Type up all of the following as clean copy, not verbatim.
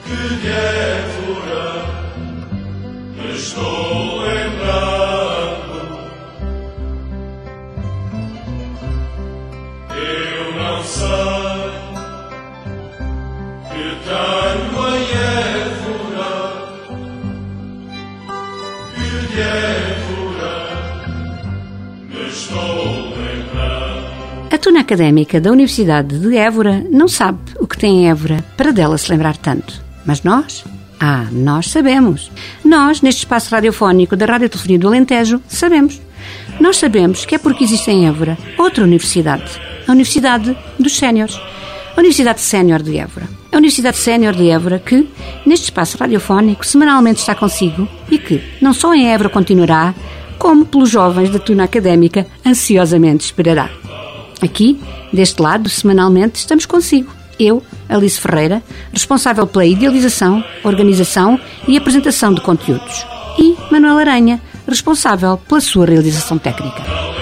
A turma académica da Universidade de Évora não sabe o que tem em Évora para dela se lembrar tanto. Mas nós? Nós sabemos. Nós, neste espaço radiofónico da Radiotelefonia do Alentejo, sabemos. Nós sabemos que é porque existe em Évora outra universidade. A Universidade dos Séniores. A Universidade Sénior de Évora. A Universidade Sénior de Évora que, neste espaço radiofónico, semanalmente está consigo e que, não só em Évora continuará, como pelos jovens da turma académica ansiosamente esperará. Aqui, deste lado, semanalmente, estamos consigo. Eu, Alice Ferreira, responsável pela idealização, organização e apresentação de conteúdos. E Manuel Aranha, responsável pela sua realização técnica.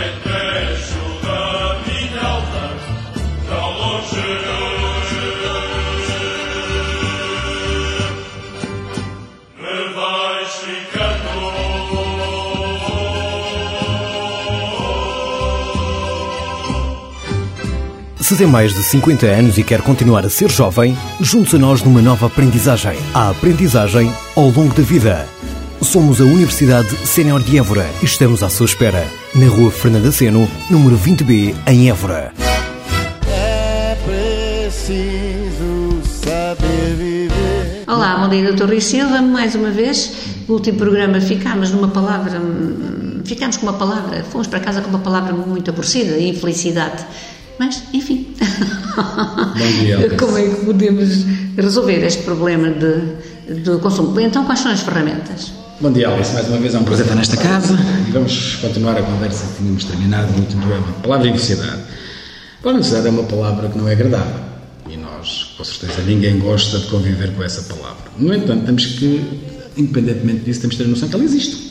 Se tem mais de 50 anos e quer continuar a ser jovem, junte-se a nós numa nova aprendizagem. A aprendizagem ao longo da vida. Somos a Universidade Sénior de Évora e estamos à sua espera, na Rua Fernanda Seno, número 20B, em Évora. É preciso saber viver. Olá, bom dia, Dr. Rui Silva, mais uma vez. No último programa ficámos com uma palavra, fomos para casa com uma palavra muito aborrecida, infelicidade. Mas, enfim, Bom dia, como é que podemos resolver este problema do consumo? Então, quais são as ferramentas? Bom dia, Alice. Mais uma vez é um prazer estar nesta casa e vamos continuar a conversa que tínhamos terminado no último programa. A palavra infelicidade. A palavra infelicidade é uma palavra que não é agradável e nós, com certeza, ninguém gosta de conviver com essa palavra. No entanto, temos que, independentemente disso, temos que ter a noção que ela existe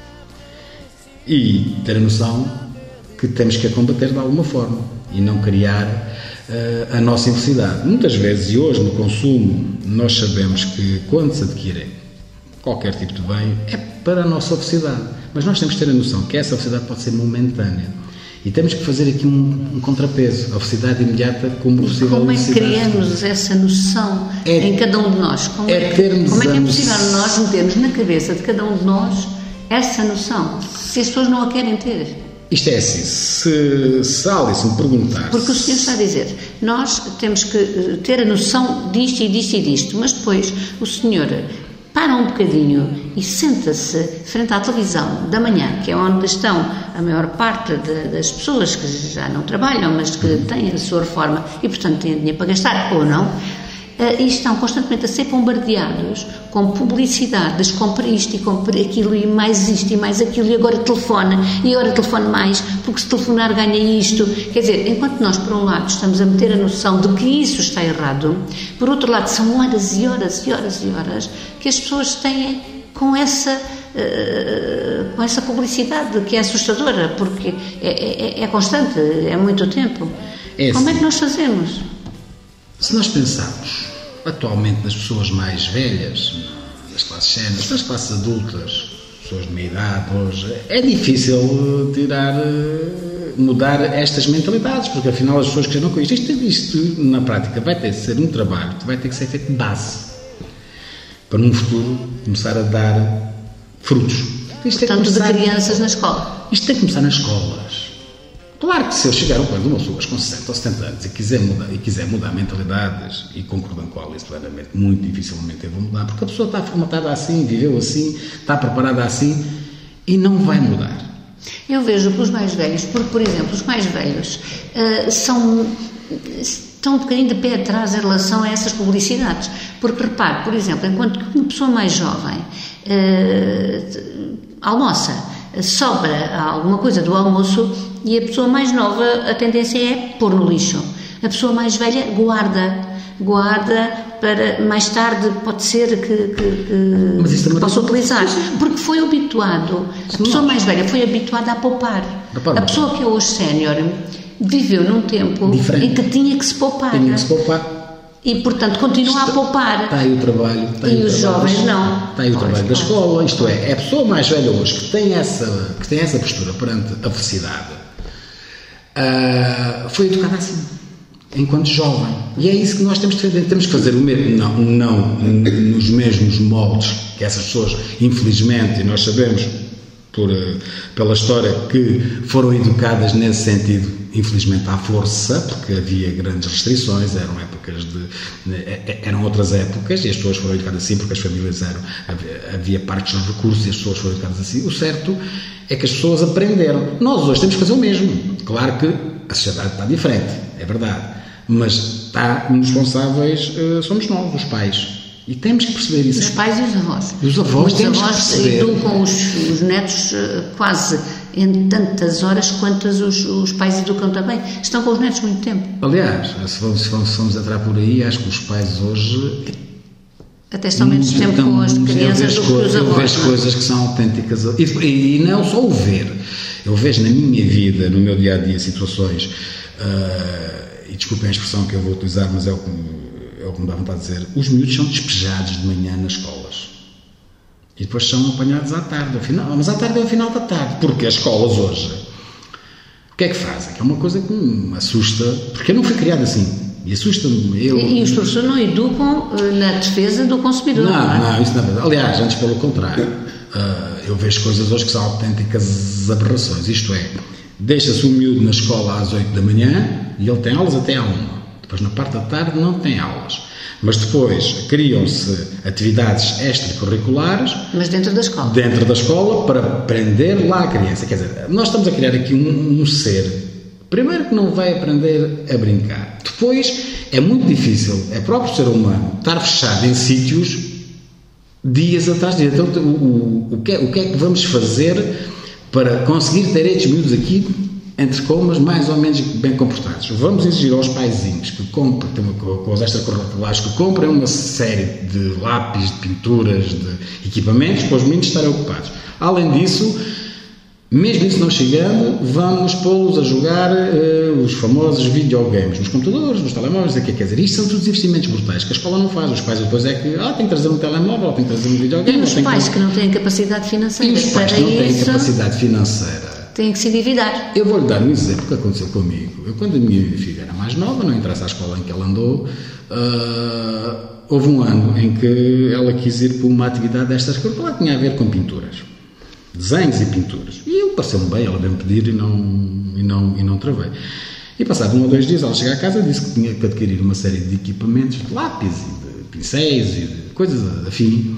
e ter a noção que temos que a combater de alguma forma e não criar a nossa infelicidade. Muitas vezes, e hoje no consumo, nós sabemos que quando se adquire qualquer tipo de bem é para a nossa felicidade, mas nós temos que ter a noção que essa felicidade pode ser momentânea e temos que fazer aqui um contrapeso, a felicidade imediata como possível. Como é que criamos essa noção em cada um de nós? Como é que é possível nós metermos na cabeça de cada um de nós essa noção, se as pessoas não a querem ter? Isto é assim, se a Alice me perguntar... Porque o senhor está a dizer, nós temos que ter a noção disto e disto e disto, mas depois o senhor para um bocadinho e senta-se frente à televisão da manhã, que é onde estão a maior parte das pessoas que já não trabalham, mas que têm a sua reforma e, portanto, têm dinheiro para gastar ou não, e estão constantemente a ser bombardeados com publicidades, compra isto e compra aquilo e mais isto e mais aquilo e agora telefona e agora telefone mais porque se telefonar ganha isto. Quer dizer, enquanto nós por um lado estamos a meter a noção de que isso está errado, por outro lado são horas e horas e horas e horas que as pessoas têm com essa publicidade que é assustadora porque é constante, é muito tempo. Como é que nós fazemos? Se nós pensarmos atualmente nas pessoas mais velhas, nas classes séniores, nas classes adultas, pessoas de meia idade hoje, é difícil mudar estas mentalidades, porque afinal as pessoas que já não conhecem isto na prática vai ter de ser um trabalho que vai ter que ser feito de base para num futuro começar a dar frutos. Portanto, de crianças na escola. Isto tem que começar nas escolas. Claro que se eu chegar ao ponto de uma pessoa com 60 ou 70 anos e quiser mudar mentalidades, e concordando com a Alice plenamente, muito dificilmente eu vou mudar, porque a pessoa está formatada assim, viveu assim, está preparada assim, e não vai mudar. Eu vejo que os mais velhos, porque, por exemplo, os mais velhos estão um bocadinho de pé atrás em relação a essas publicidades. Porque, repare, por exemplo, enquanto que uma pessoa mais jovem almoça, sobra alguma coisa do almoço e a pessoa mais nova, a tendência é pôr no lixo. A pessoa mais velha guarda para mais tarde, pode ser que possa utilizar. Porque foi habituado, a pessoa mais velha foi habituada a poupar. A pessoa que é hoje sénior viveu num tempo diferente, em que tinha que se poupar. E, portanto, continua a poupar. Está aí o trabalho. E os jovens não. Está aí o trabalho da escola, isto é a pessoa mais velha hoje que tem essa postura perante a felicidade, foi educada assim, enquanto jovem. E é isso que nós temos de fazer. Temos que fazer o mesmo, não nos mesmos moldes que essas pessoas, infelizmente, e nós sabemos pela história que foram educadas nesse sentido, infelizmente à força, porque havia grandes restrições, eram outras épocas, e as pessoas foram educadas assim porque as famílias havia partes dos recursos e as pessoas foram educadas assim. O certo é que as pessoas aprenderam. Nós hoje temos que fazer o mesmo. Claro que a sociedade está diferente, é verdade, mas nos responsáveis somos nós, os pais. E temos que perceber isso. Os pais e os avós. E os avós temos que perceber. Educam os netos quase em tantas horas quantas os pais educam também. Estão com os netos muito tempo. Aliás, se vamos entrar por aí, acho que os pais hoje até estão menos tempo com as crianças do que os avós. Eu vejo coisas que são autênticas. E não só o ver. Eu vejo na minha vida, no meu dia-a-dia, situações, e desculpem a expressão que eu vou utilizar, mas é o que me dá vontade de dizer, os miúdos são despejados de manhã nas escolas. E depois são apanhados à tarde, mas à tarde é ao final da tarde, porque as escolas hoje, o que é que fazem? Que é uma coisa que me assusta, porque eu não fui criado assim, e assusta-me. E os professores não educam na defesa do consumidor, não, isso não é verdade. Aliás, antes pelo contrário, eu vejo coisas hoje que são autênticas aberrações, isto é, deixa-se o miúdo na escola às 8 da manhã e ele tem aulas até à 1. Depois, na parte da tarde, não tem aulas. Mas depois criam-se atividades extracurriculares. Mas dentro da escola. Dentro da escola, para prender lá a criança. Quer dizer, nós estamos a criar aqui um ser, primeiro que não vai aprender a brincar. Depois, é muito difícil, é próprio ser humano, estar fechado em sítios dias atrás de dias. Então, o que é que vamos fazer para conseguir ter estes miúdos aqui entre comas mais ou menos bem comportados? Vamos exigir aos paizinhos que comprem, com os extracurriculares, que comprem uma série de lápis, de pinturas, de equipamentos para os meninos estarem ocupados. Além disso, mesmo isso não chegando, vamos pô-los a jogar os famosos videogames nos computadores, nos telemóveis, quer dizer, isto são todos investimentos brutais que a escola não faz. Os pais depois é que tem que trazer um telemóvel, tem que trazer um videogame. E os pais que não têm capacidade financeira. E os pais que não têm capacidade financeira têm que se endividar. Eu vou-lhe dar um exemplo que aconteceu comigo. Quando a minha filha era mais nova, não interessa a escola em que ela andou, houve um ano em que ela quis ir para uma atividade destas que tinha a ver com pinturas, desenhos e pinturas. E eu passei-me bem, ela veio-me pedir e não travei. E passado 1 ou 2 dias, ela chegou a casa e disse que tinha que adquirir uma série de equipamentos, de lápis e de pincéis e de coisas afim,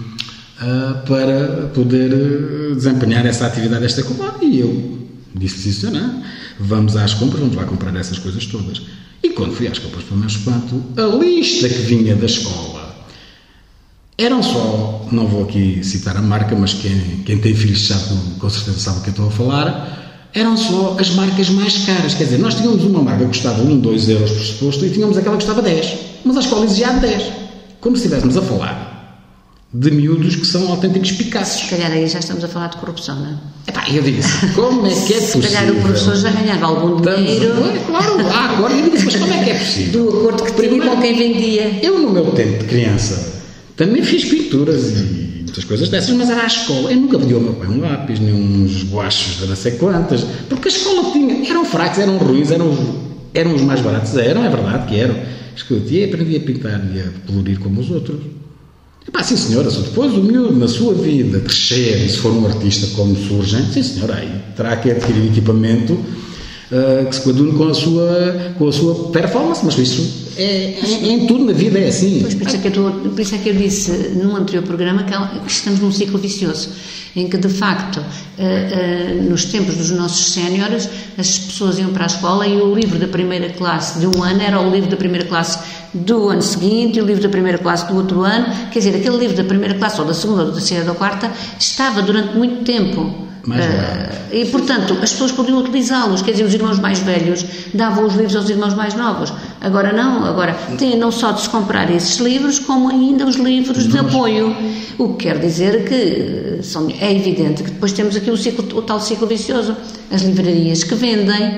para poder desempenhar essa atividade extracurricular. E eu disse, sim, não, vamos às compras, vamos lá comprar essas coisas todas. E quando fui às compras, para o meu espanto, a lista que vinha da escola eram só, não vou aqui citar a marca, mas quem tem filhos sabe, com certeza sabe o que eu estou a falar, eram só as marcas mais caras. Quer dizer, nós tínhamos uma marca que custava 1, 2 euros por suposto e tínhamos aquela que custava 10, mas a escola exigia 10, como se estivéssemos a falar de miúdos que são autênticos Picassos. Se calhar aí já estamos a falar de corrupção, não é? Eu disse, como é que é possível? Se calhar o professor já ganhava algum dinheiro. Claro, agora eu disse, mas como é que é possível? Do acordo que tinha com quem vendia. Eu, no meu tempo de criança, também fiz pinturas e muitas coisas dessas, mas era à escola. Eu nunca pedi ao meu pai um lápis, nem uns guachos de não sei quantas, porque a escola tinha, eram fracos, eram ruins, eram os mais baratos, é verdade que eram. Escute, e aprendi a pintar e a colorir como os outros. Sim senhora, se depois o miúdo na sua vida crescer e se for um artista como surgem, sim senhora, aí terá que adquirir equipamento que se coadune com a sua performance, mas isso em tudo na vida é assim. Pois, por isso é que eu disse num anterior programa que estamos num ciclo vicioso, em que de facto nos tempos dos nossos séniores as pessoas iam para a escola e o livro da primeira classe de um ano era o livro da primeira classe do ano seguinte e o livro da primeira classe do outro ano, quer dizer, aquele livro da primeira classe ou da segunda ou da terceira ou da quarta estava durante muito tempo e portanto as pessoas podiam utilizá-los, quer dizer, os irmãos mais velhos davam os livros aos irmãos mais novos, agora não, agora têm não só de se comprar esses livros como ainda os livros de apoio, o que quer dizer que é evidente que depois temos aqui o tal ciclo vicioso, as livrarias que vendem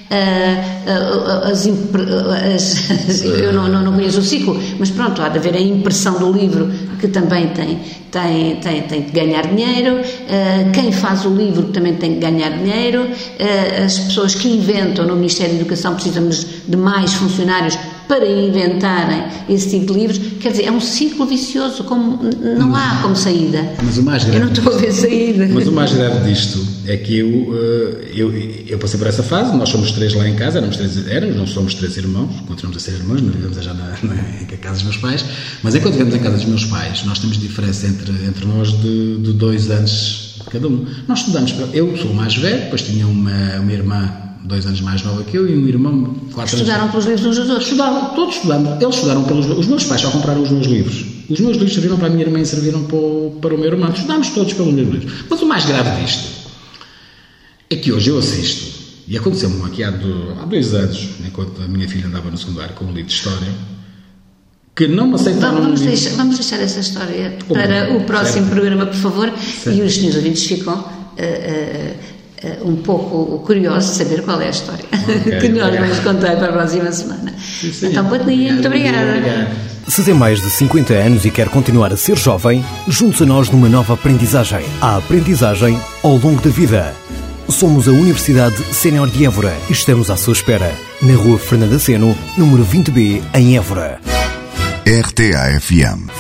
eu não conheço o ciclo, mas pronto, há de haver a impressão do livro, que também tem que ganhar dinheiro, quem faz o livro também tem que ganhar dinheiro, as pessoas que inventam no Ministério da Educação, precisamos de mais funcionários para inventarem esse tipo de livros. Quer dizer, é um ciclo vicioso, não há como saída. Mas o mais grave, eu não estou a ver saída. Mas o mais grave disto é que eu passei por essa fase. Nós somos 3 lá em casa, não somos 3 irmãos, continuamos a ser irmãos, não vivemos já em casa dos meus pais, mas enquanto vivemos em casa dos meus pais, nós temos diferença entre nós de 2 anos cada um. Nós estudamos, eu sou o mais velho, depois tinha uma irmã 2 anos mais nova que eu e um irmão 4 anos. Estudaram pelos livros uns dos outros? Todos estudamos. Eles estudaram os meus pais só compraram os meus livros. Os meus livros serviram para a minha irmã e serviram para o meu irmão. Estudámos todos pelos meus livros. Mas o mais grave disto é que hoje eu assisto, e aconteceu-me aqui há 2 anos, enquanto a minha filha andava no secundário com um livro de história, que não me aceitaram. Vamos deixar essa história para o próximo programa, por favor. Certo. E os senhores ouvintes ficam um pouco curiosos de saber qual é a história que nós vamos contar para a próxima semana. Sim. Então, bom dia, muito obrigada. Se tem mais de 50 anos e quer continuar a ser jovem, junte-se a nós numa nova aprendizagem. A aprendizagem ao longo da vida. Somos a Universidade Sénior de Évora e estamos à sua espera. Na Rua Fernanda Seno, número 20B, em Évora. RTA-FM.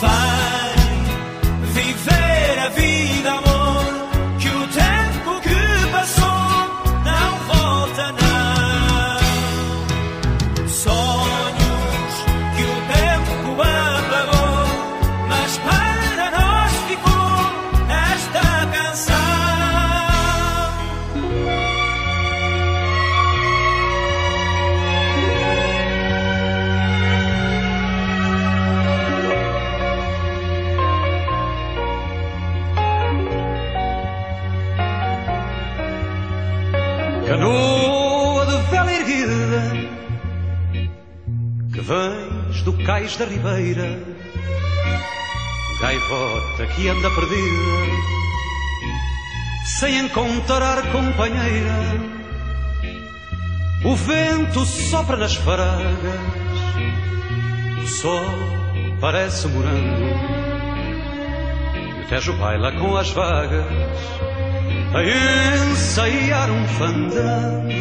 Canoa de vela erguida, que vens do cais da ribeira, gaivota que anda perdida, sem encontrar companheira. O vento sopra nas faragas, o sol parece morango, e o Tejo baila com as vagas a ensaiar um fandango.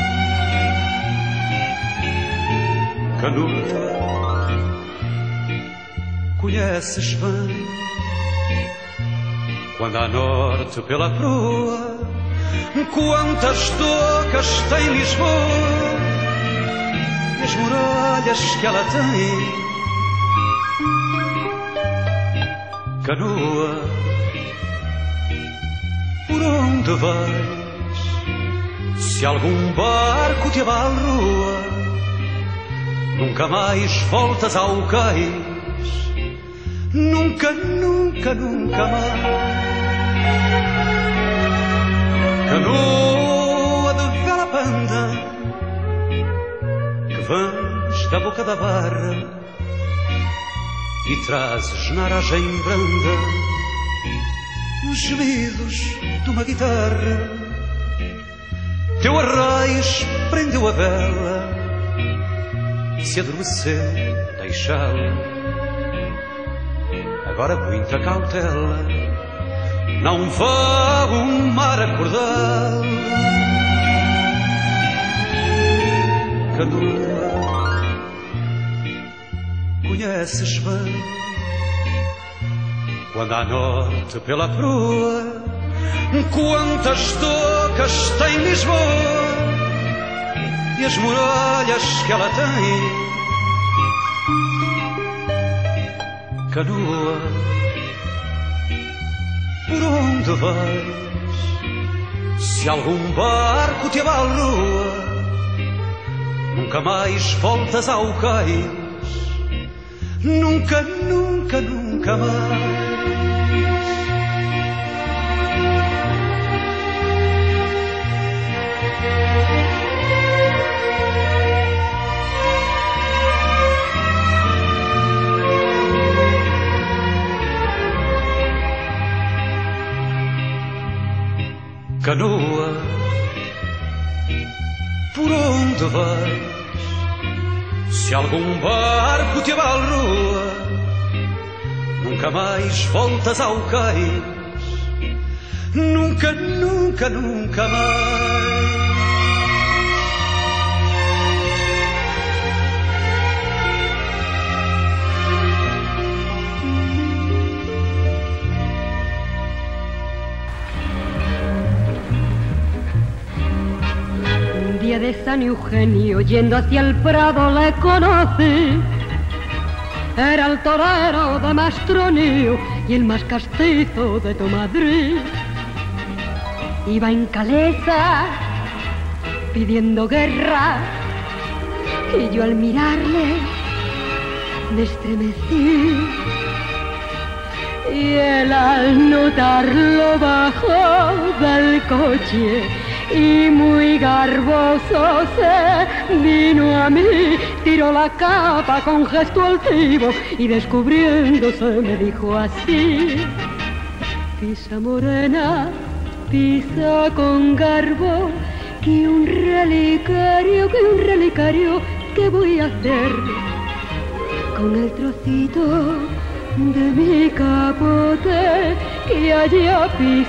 Canoa, conheces bem quando à norte pela proa quantas docas tem Lisboa e as muralhas que ela tem. Canoa, por onde vais? Se algum barco te abalroa, nunca mais voltas ao cais. Nunca, nunca, nunca mais. Canoa de vela banda, que vens da boca da barra e trazes na aragem branda os gemidos de uma guitarra. Teu arraiz prendeu a vela, se adormeceu, deixá-la. Agora muita cautela, não vá o mar acordá-la. Canoa, conheces bem quando à norte pela proa quantas docas tem Lisboa e as muralhas que ela tem. Canoa, por onde vais? Se algum barco te abalroa, nunca mais voltas ao cais. Nunca, nunca, nunca mais. Canoa, por onde vais, se algum barco te abalroa, nunca mais voltas ao cais, nunca, nunca, nunca mais. Un día de San Eugenio, yendo hacia el Prado, le conocí. Era el torero de Mastronio y el más castizo de tu Madrid. Iba en calesa pidiendo guerra y yo al mirarle me estremecí. Y él al notarlo bajó del coche y muy garboso se vino a mí, tiró la capa con gesto altivo y descubriéndose me dijo así: pisa morena, pisa con garbo, que un relicario, ¿qué voy a hacer con el trocito de mi capote que haya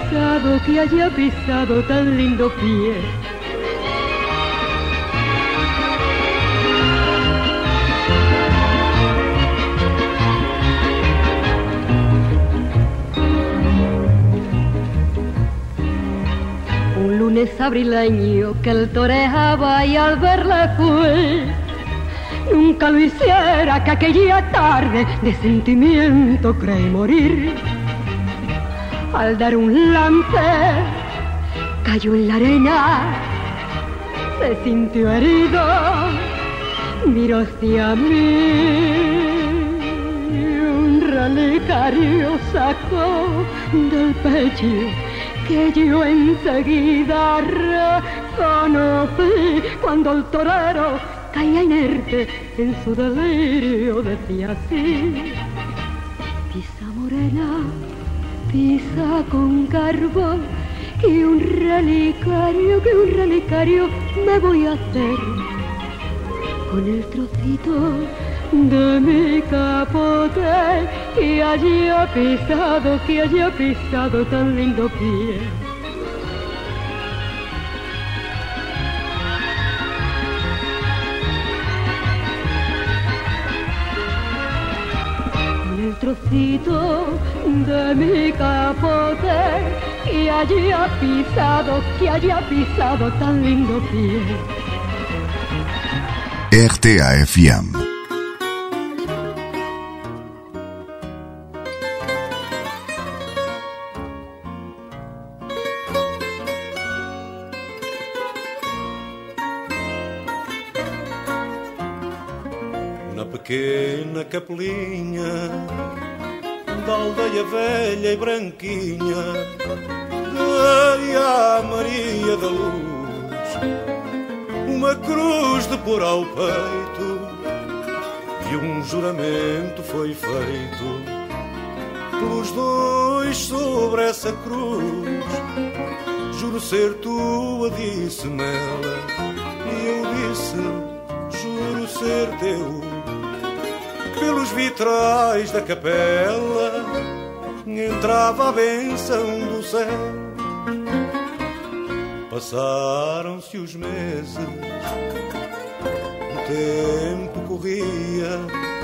pisado tan lindo pie? Un lunes abrileño que él toreaba y al verle fui. Nunca lo hiciera, que aquella tarde de sentimiento creí morir. Al dar un lance, cayó en la arena, se sintió herido, miró hacia mí. Un relicario sacó del pecho que yo enseguida reconocí. Cuando el torero caía inerte en su delirio, decía así: pisa morena, pisa con garbo, que un relicario me voy a hacer con el trocito de mi capote que haya pisado tan lindo pie. El trocito de mi capote que haya pisado tan lindo pie. RTA-FM. Na pequena capelinha da aldeia velha e branquinha, dei à Maria da Luz uma cruz de pôr ao peito, e um juramento foi feito pelos dois sobre essa cruz. Juro ser tua, disse-me ela, e eu disse: juro ser teu. Pelos vitrais da capela entrava a bênção do céu. Passaram-se os meses, o tempo corria,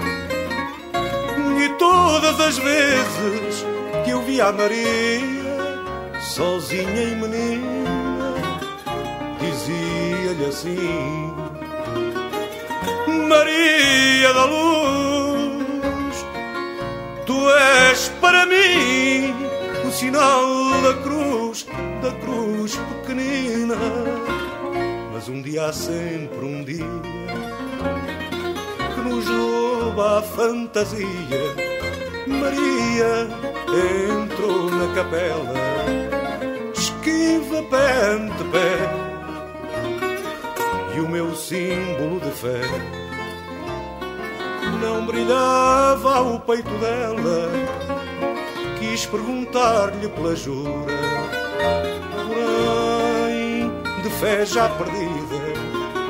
e todas as vezes que eu via a Maria sozinha e menina, dizia-lhe assim: Maria da Luz, tu és para mim o sinal da cruz pequenina. Mas um dia há sempre um dia que nos rouba a fantasia. Maria entrou na capela, esquiva pé ante pé, e o meu símbolo de fé não brilhava ao peito dela. Quis perguntar-lhe pela jura, porém de fé já perdida,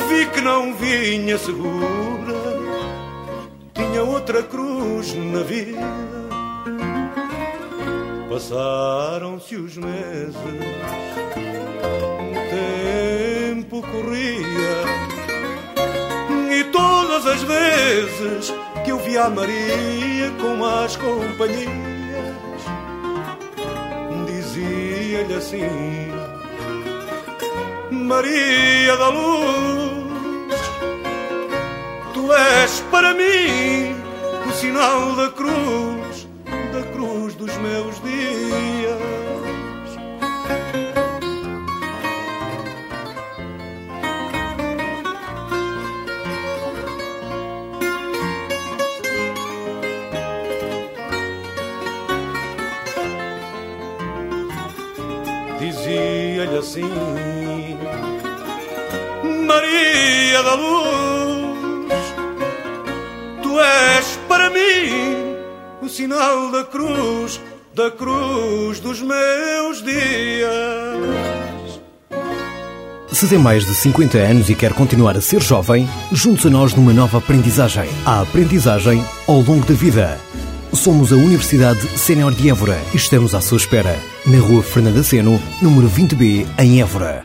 vi que não vinha segura, tinha outra cruz na vida. Passaram-se os meses, o tempo corria, e todas as vezes que eu via a Maria com mais companhias, dizia-lhe assim: Maria da Luz, tu és para mim o sinal da cruz dos meus dias. Dizia-lhe assim: Maria da Luz, tu és para mim o sinal da cruz dos meus dias. Se tem mais de 50 anos e quer continuar a ser jovem, junte-se a nós numa nova aprendizagem. A aprendizagem ao longo da vida. Somos a Universidade Sénior de Évora e estamos à sua espera, na Rua Fernanda Seno, número 20B, em Évora.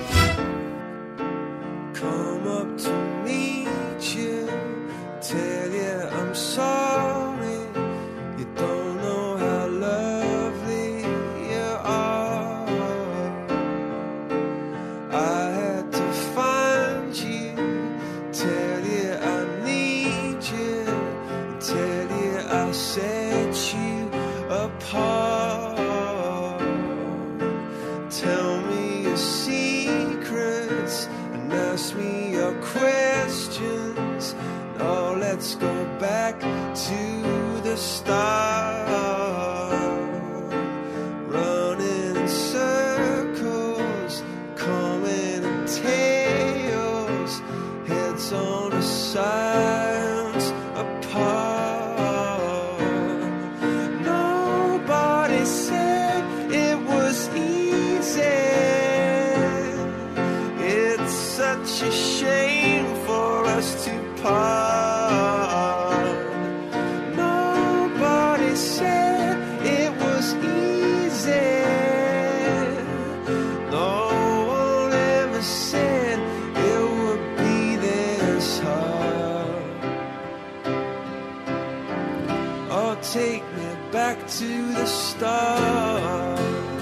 Take me back to the start.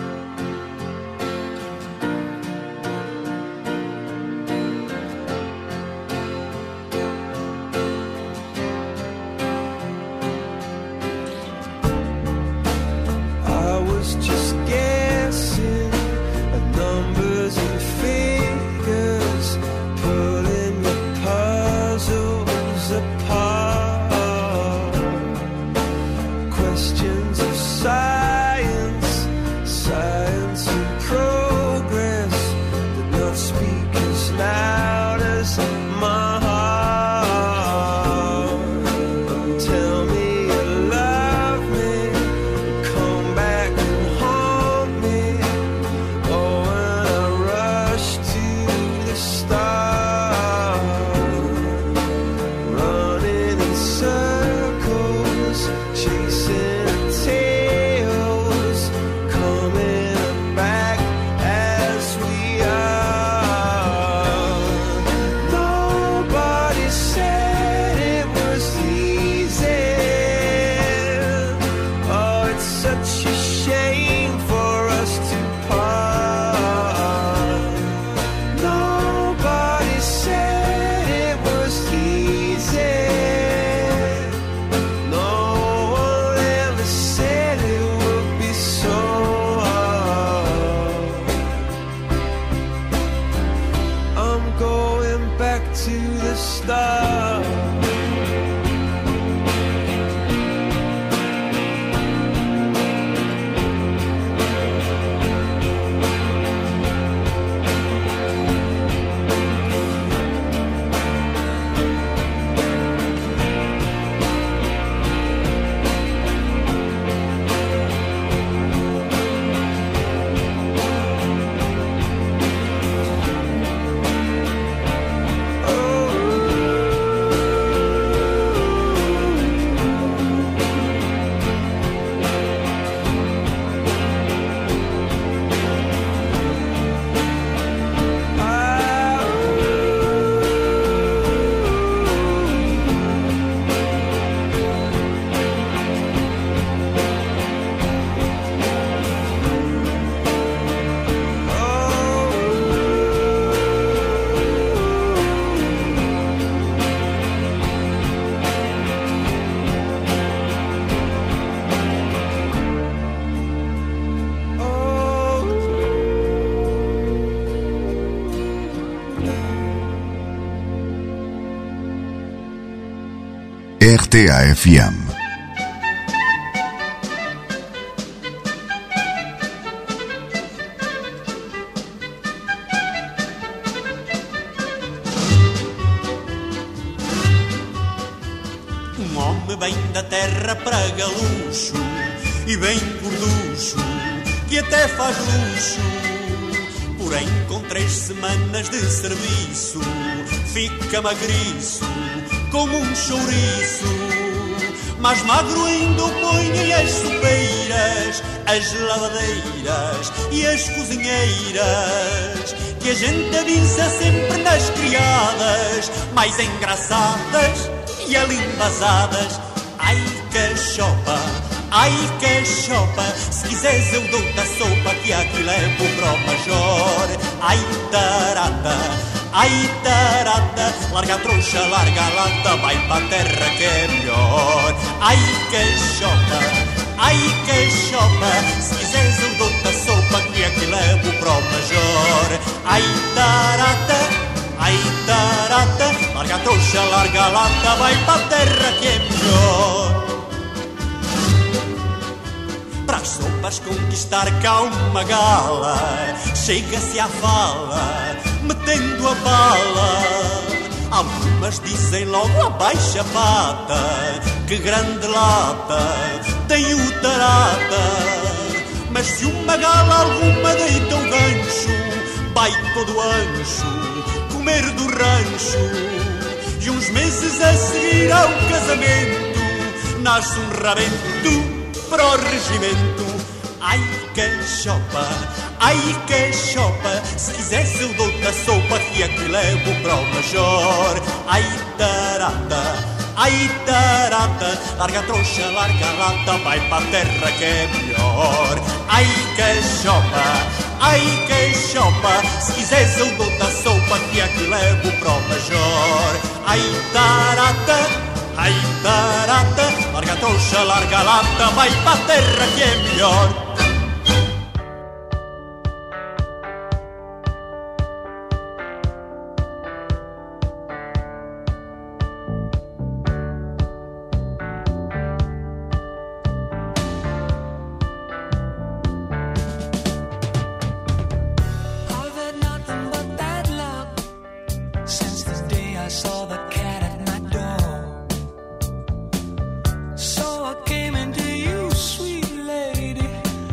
I was just guessing at numbers and figures, pulling the puzzles apart. Questions of science, science and progress did not speak as loud as my heart. Tell me you love me, come back and haunt me. Oh, when I rush to the start, running in circles, chasing a tail. RTA-FM. Um homem vem da terra para galucho e vem gorducho, que até faz luxo. Porém, com 3 semanas de serviço, fica magriço, como um chouriço. Mais magro ainda o põe as sopeiras, as lavadeiras e as cozinheiras, que a gente avisa sempre nas criadas, mais engraçadas e alimbazadas. Ai que chopa, ai que chopa, se quiseres eu dou-te a sopa, que aqui levo para o major. Ai tarata, ai tarata, larga a trouxa, larga a lata, vai para a terra que é melhor. Ai que chopa, ai que chopa, se quiseres eu dou-te a sopa, que aqui levo para o major. Ai tarata, ai tarata, larga a trouxa, larga a lata, vai para a terra que é melhor. Para as sopas conquistar cá uma gala, chega-se à fala, metendo a bala. Algumas dizem logo abaixa a pata, que grande lata tem o tarata. Mas se uma gala alguma deita o gancho, vai todo ancho comer do rancho. E uns meses a seguir ao casamento, nasce um rabento para o regimento. Ai que chopa, ai que chopa, se quiseres eu dou-te a sopa, que aqui levo para o major. Ai tarata, ai tarata, larga a trouxa, larga a lata, vai para a terra que é melhor. Ai que chopa, ai que chopa, se quiseres eu dou-te a sopa, que aqui levo para o major. Ai tarata, ai tarata, larga a trouxa, larga a lata, vai para a terra que é melhor. So I came into you, sweet lady.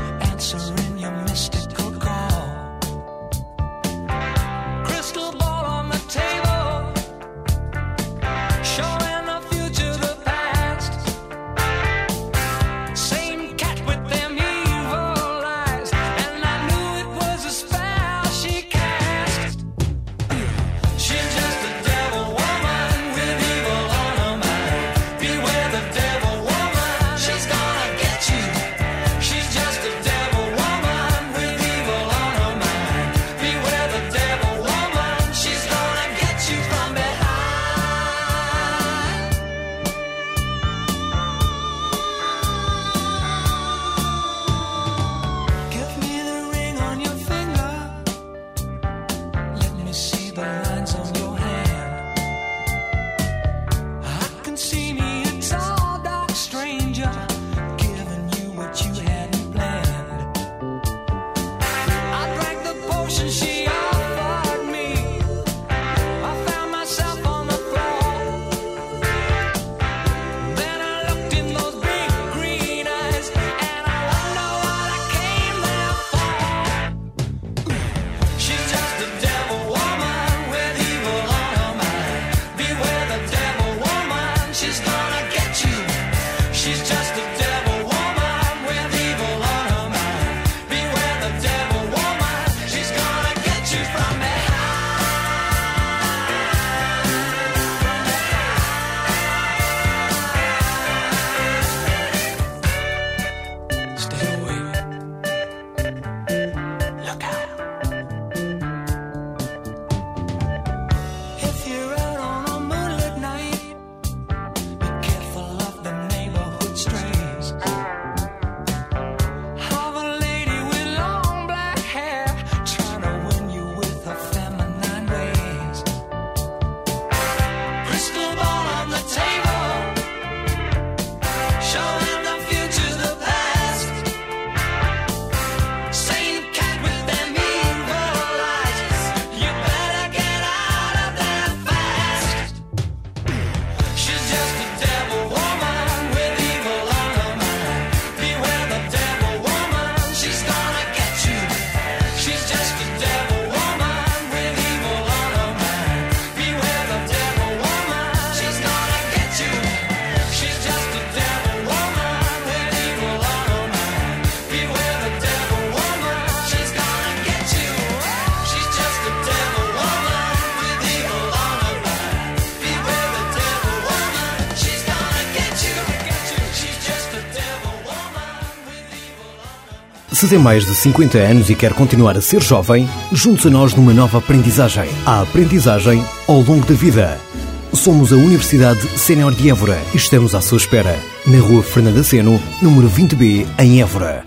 Se tem mais de 50 anos e quer continuar a ser jovem, junte-se a nós numa nova aprendizagem. A aprendizagem ao longo da vida. Somos a Universidade Sénior de Évora e estamos à sua espera. Na Rua Fernanda Seno, número 20B, em Évora.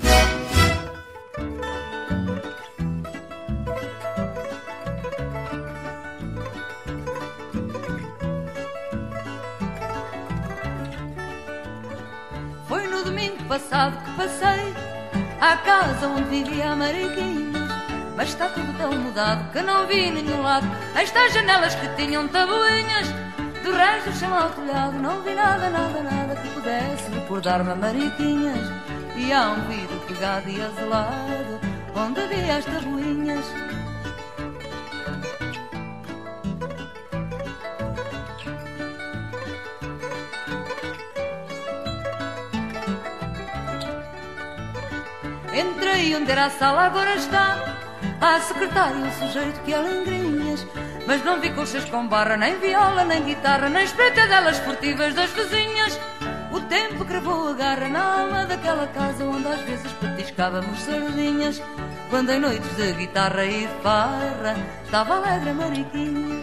Foi no domingo passado que passei à casa onde vivia a Mariquinhas, mas está tudo tão mudado que não vi nenhum lado estas janelas que tinham tabuinhas. Do resto do chão ao telhado não vi nada, nada, nada que pudesse recordar-me a Mariquinhas. E há um vidro pegado e azulado onde havia as tabuinhas. Entrei onde era a sala, agora está a secretária, um sujeito que é lengrinhas, mas não vi coxas com barra, nem viola, nem guitarra, nem espreitadelas furtivas das vizinhas. O tempo cravou a garra na alma daquela casa onde às vezes petiscávamos sardinhas, quando em noites de guitarra e farra estava alegre a Mariquinhas.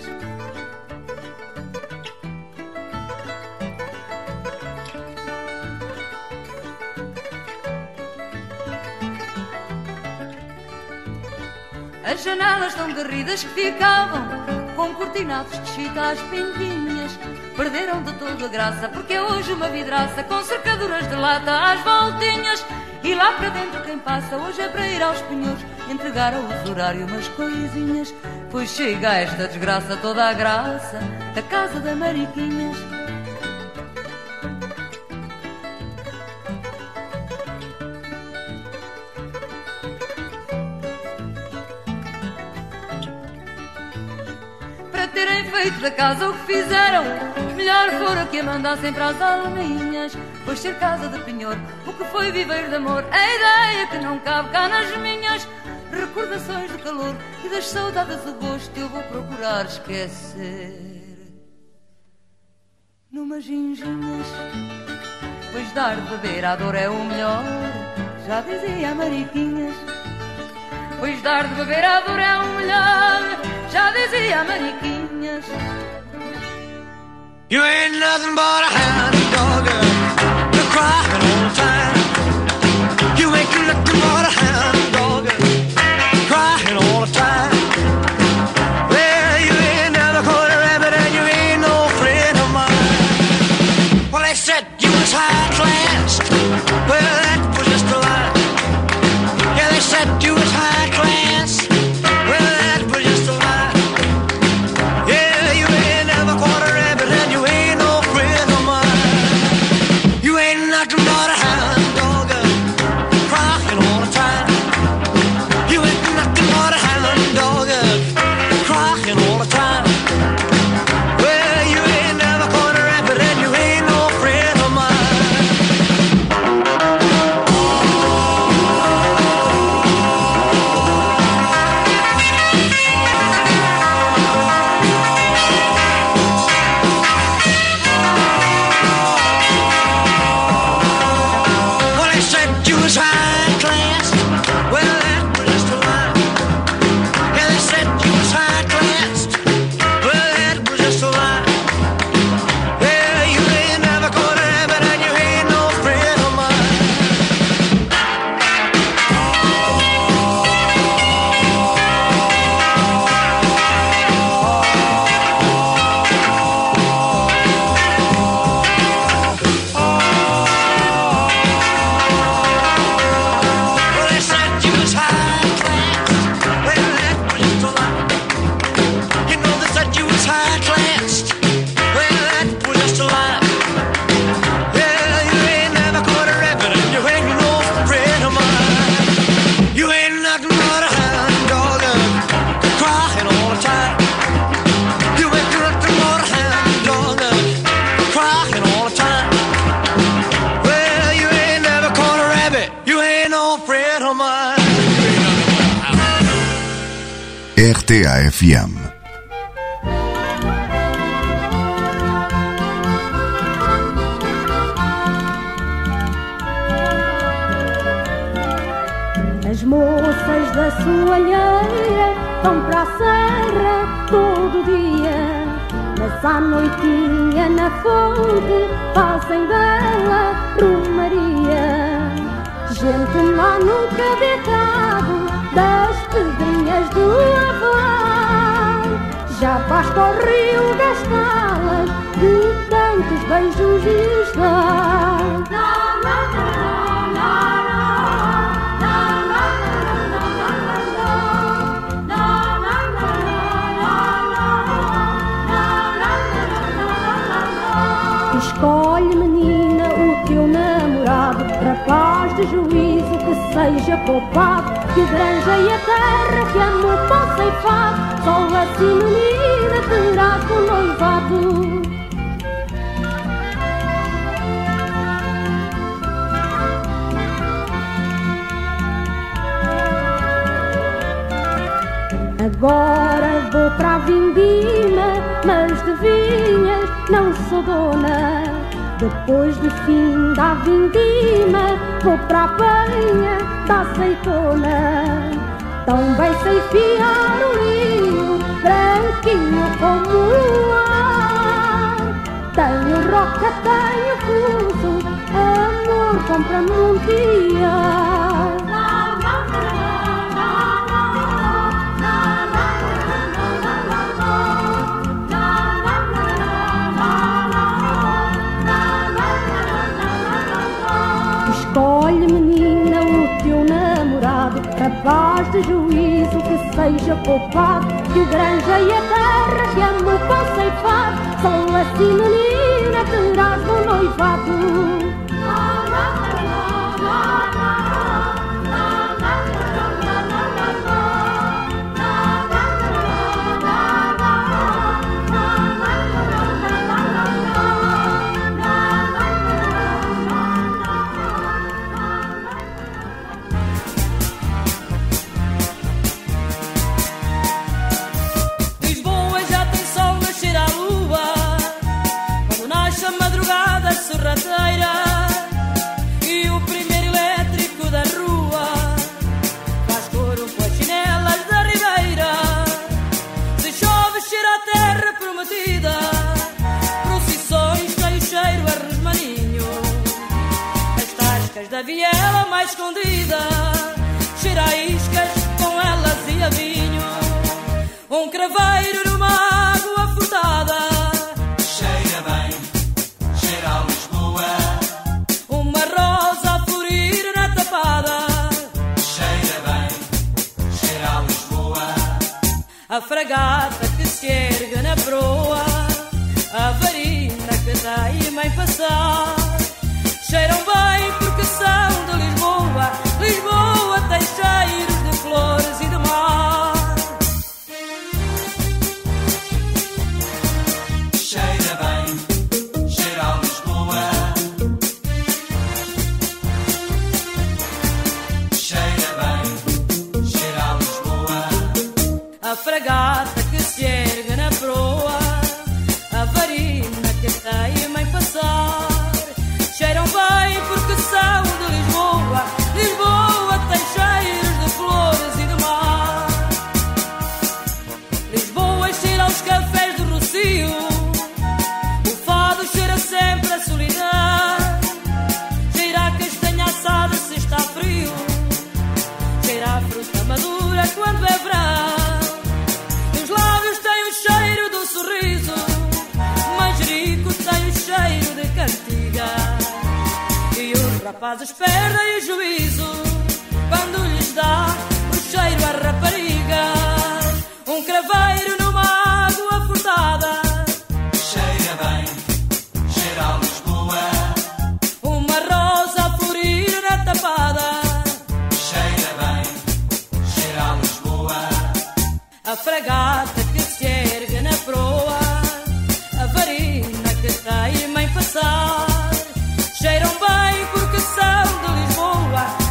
As janelas tão garridas que ficavam com cortinados de chita às pintinhas perderam de toda a graça, porque é hoje uma vidraça com cercaduras de lata às voltinhas. E lá para dentro quem passa hoje é para ir aos penhores entregar ao usurário umas coisinhas, pois chega a esta desgraça toda a graça da casa da Mariquinhas. Terem feito da casa o que fizeram, melhor fora que a mandassem para as alminhas, pois ser casa de penhor, o que foi viver de amor, é ideia que não cabe cá nas minhas. Recordações do calor e das saudades do gosto eu vou procurar esquecer numas ginginhas, pois dar de beber à dor é o melhor, já dizia a Mariquinhas. Pois dar de beber à dor é o melhor, já dizia a Mariquinhas. You ain't nothing but a hound dog, you're crying all the time. You ain't nothing but a hound dog, crying all the time. Well, you ain't never caught a rabbit and you ain't no friend of mine. Well, they said you was high class, well, that was just a lie. Yeah, they said you was high class, well, that was just a lie. Yeah, you ain't never caught a rabbit and you ain't no friend of mine. You ain't nothing but a hound dog, crying all the time. You ain't nothing but a hound dog, crying all the time. Well, you ain't never caught a rabbit and you ain't no friend of mine. Well, they said you was high class. Well, that was just a lie. Yeah, they said you was high class. Well, that was just a lie. Yeah, you ain't never caught a rabbit and you ain't no friend of mine. Well, they said you was high class. Well, that was just a lie. You know they said you was high class. Well, that was just a lie. Yeah, you ain't never caught a rabbit and you ain't no friend of mine. You ain't nothing but a hound dog, crying all the time. You ain't nothing but a hound dog, crying all the time. Well, you ain't never caught a rabbit, you ain't no friend of mine. RTA-FM. moças da soalheira vão para a serra todo dia, mas à noitinha na fonte fazem bela romaria. Gente lá nunca vê cabo das pedrinhas do Avão, já basta o rio gastá-las de tantos beijos lhes dá. Escolhe, menina, o teu namorado, rapaz de juízo que seja poupado, que granjeie a terra, que ame o pão ceifado. Só assim, menina, terás o noivado. Agora vou para a vindima, mas de vinhas não sou dona. Depois de fim da vindima, vou para a penha da azeitona. Tão bem sei fiar o rio, branquinho como o ar. Tenho roca, tenho fuso, amor, compra-me um dia. Escolhe, menina, o teu namorado, rapaz de juízo que seja poupado, que granjeie a terra, que ame o pão ceifado. Só assim, menina, terás um noivado. E o primeiro elétrico da rua faz coro com as chinelas da ribeira. Se chove, cheira a terra prometida, procissões tem o cheiro a resmaninho. As tascas da viela mais escondida cheira a iscas, com elas e a vinho. Um craveiro numa água furtada cheira bem, cheira a Lisboa. Uma rosa a florir na tapada cheira bem, cheira a Lisboa. A fragata que se ergue na proa, a varina que dá e mãe passar, cheiram bem porque são de Lisboa. Lisboa tem cheiros de flores e de mar. Cheira bem, cheira a Lisboa. Cheira bem, cheira a Lisboa. A fragata que se ergue na proa, a varina que tem mãe passar, cheiram bem porque são de Lisboa. Lisboa tem cheiros de flores e de mar. Lisboa cheira aos cafés do Rocio, o fado cheira sempre a solidão. Cheira a castanha assada se está frio, cheira a fruta madura quando é verão. Os lábios têm o cheiro do sorriso, manjerico tem o cheiro de cantiga. E os rapazes perdem o juízo quando lhes dá o cheiro a raparigas. Um craveiro numa água furtada cheira bem, cheira a Lisboa. Uma rosa a florir na tapada cheira bem, cheira a Lisboa. A fragata que se ergue na proa, a varina que tem mãe passar, cheiram bem porque são de Lisboa.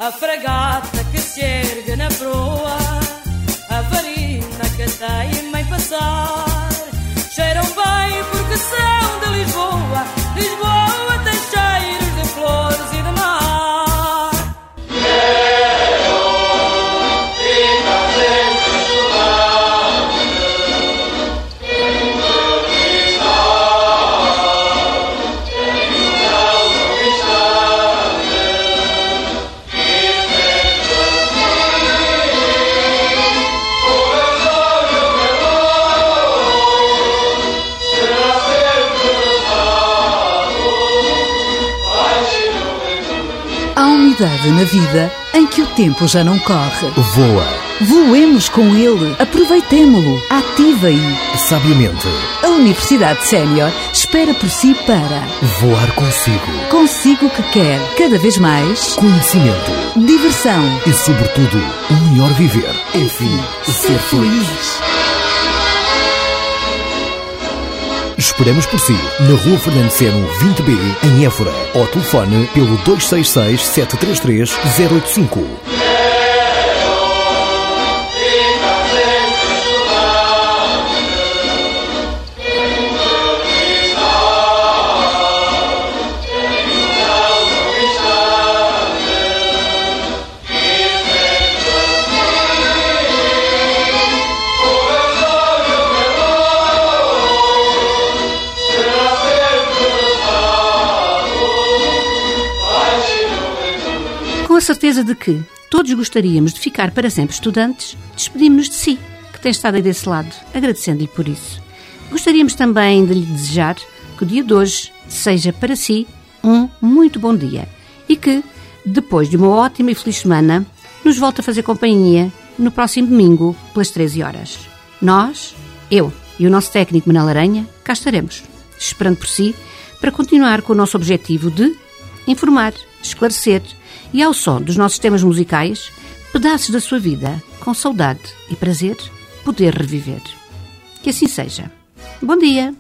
a fragata que se ergue na proa, a varina que tem em passar, cheiram bem porque são de Lisboa. Lisboa tem cheiros de flores e de mar. Há umidade na vida em que o tempo já não corre. Voa. Voemos com ele, aproveitemo-lo, ativa-o. Sabiamente. A Universidade Sénior espera por si para voar consigo. Consigo o que quer, cada vez mais conhecimento, diversão e, sobretudo, o melhor viver. Enfim, ser feliz. Esperamos por si, na Rua Fernando Seno, 20B, em Évora. Ou telefone pelo 266-733-085. Com a certeza de que todos gostaríamos de ficar para sempre estudantes, despedimos-nos de si, que tem estado aí desse lado, agradecendo-lhe por isso. Gostaríamos também de lhe desejar que o dia de hoje seja para si um muito bom dia e que, depois de uma ótima e feliz semana, nos volte a fazer companhia no próximo domingo, pelas 13 horas. Nós, eu e o nosso técnico Manel Aranha, cá estaremos, esperando por si, para continuar com o nosso objetivo de informar, esclarecer e, ao som dos nossos temas musicais, pedaços da sua vida, com saudade e prazer, poder reviver. Que assim seja. Bom dia!